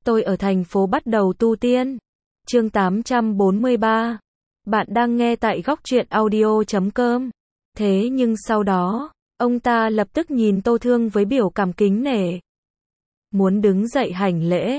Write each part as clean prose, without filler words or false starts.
Tôi ở thành phố bắt đầu tu tiên. Chương 843. Bạn đang nghe tại góc truyện audio.com. Thế nhưng sau đó, ông ta lập tức nhìn Tô Thương với biểu cảm kính nể. Muốn đứng dậy hành lễ.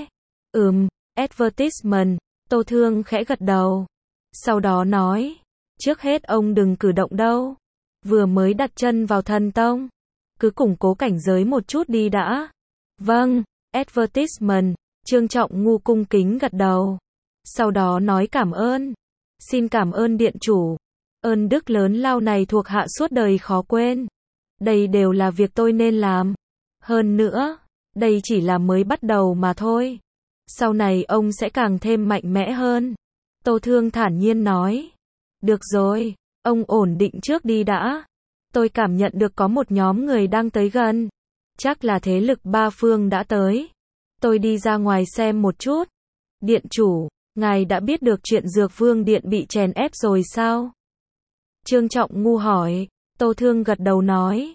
Advertisement. Tô Thương khẽ gật đầu. Sau đó nói, trước hết ông đừng cử động đâu. Vừa mới đặt chân vào thần tông. Cứ củng cố cảnh giới một chút đi đã. Vâng, advertisement. Trương Trọng Ngu cung kính gật đầu. Sau đó nói cảm ơn. Xin cảm ơn điện chủ. Ơn đức lớn lao này thuộc hạ suốt đời khó quên. Đây đều là việc tôi nên làm. Hơn nữa, đây chỉ là mới bắt đầu mà thôi. Sau này ông sẽ càng thêm mạnh mẽ hơn. Tô Thương thản nhiên nói. Được rồi, ông ổn định trước đi đã. Tôi cảm nhận được có một nhóm người đang tới gần. Chắc là thế lực ba phương đã tới. Tôi đi ra ngoài xem một chút. Điện chủ, ngài đã biết được chuyện Dược Vương Điện bị chèn ép rồi sao? Trương Trọng Ngu hỏi. Tô Thương gật đầu nói.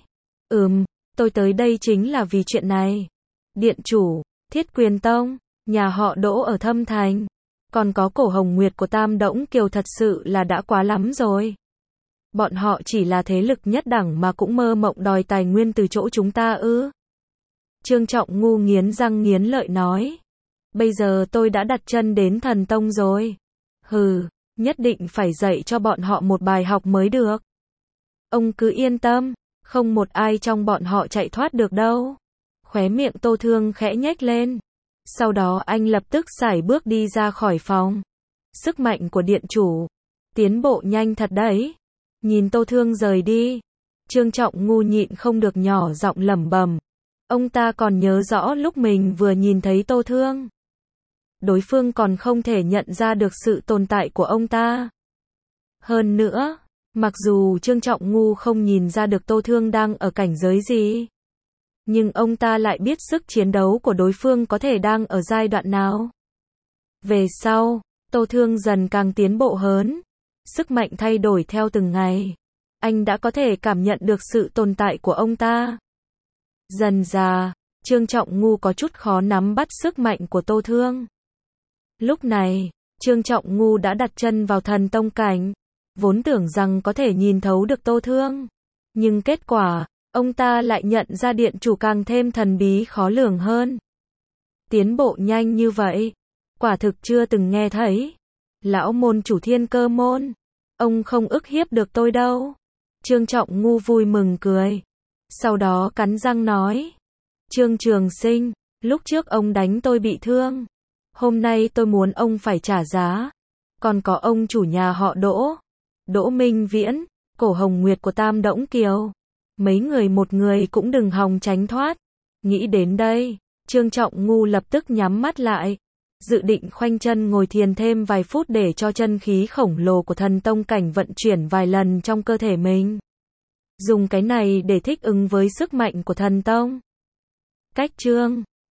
Tôi tới đây chính là vì chuyện này. Điện chủ, Thiết Quyền Tông, nhà họ Đỗ ở Thâm Thành. Còn có Cổ Hồng Nguyệt của Tam Đỗng Kiều thật sự là đã quá lắm rồi. Bọn họ chỉ là thế lực nhất đẳng mà cũng mơ mộng đòi tài nguyên từ chỗ chúng ta ư? Trương Trọng Ngu nghiến răng nghiến lợi nói. Bây giờ tôi đã đặt chân đến thần tông rồi. Nhất định phải dạy cho bọn họ một bài học mới được. Ông cứ yên tâm, không một ai trong bọn họ chạy thoát được đâu. Khóe miệng Tô Thương khẽ nhếch lên. Sau đó anh lập tức sải bước đi ra khỏi phòng. Sức mạnh của điện chủ. Tiến bộ nhanh thật đấy. Nhìn Tô Thương rời đi. Trương Trọng Ngu nhịn không được nhỏ giọng lẩm bẩm. Ông ta còn nhớ rõ lúc mình vừa nhìn thấy Tô Thương. Đối phương còn không thể nhận ra được sự tồn tại của ông ta. Hơn nữa, mặc dù Trương Trọng Ngu không nhìn ra được Tô Thương đang ở cảnh giới gì, nhưng ông ta lại biết sức chiến đấu của đối phương có thể đang ở giai đoạn nào. Về sau, Tô Thương dần càng tiến bộ hơn. Sức mạnh thay đổi theo từng ngày. Anh đã có thể cảm nhận được sự tồn tại của ông ta. Dần dà, Trương Trọng Ngu có chút khó nắm bắt sức mạnh của Tô Thương. Lúc này, Trương Trọng Ngu đã đặt chân vào thần tông cảnh. Vốn tưởng rằng có thể nhìn thấu được Tô Thương. Nhưng kết quả, ông ta lại nhận ra điện chủ càng thêm thần bí khó lường hơn. Tiến bộ nhanh như vậy, quả thực chưa từng nghe thấy. Lão môn chủ Thiên Cơ môn, ông không ức hiếp được tôi đâu. Trương Trọng Ngu vui mừng cười. Sau đó cắn răng nói. Trương Trường Sinh, lúc trước ông đánh tôi bị thương. Hôm nay tôi muốn ông phải trả giá. Còn có ông chủ nhà họ Đỗ, Đỗ Minh Viễn, Cổ Hồng Nguyệt của Tam Đỗng Kiều. Mấy người một người cũng đừng hòng tránh thoát. Nghĩ đến đây, Trương Trọng Ngu lập tức nhắm mắt lại. Dự định khoanh chân ngồi thiền thêm vài phút để cho chân khí khổng lồ của thần tông cảnh vận chuyển vài lần trong cơ thể mình. Dùng cái này để thích ứng với sức mạnh của thần tông. Cách chương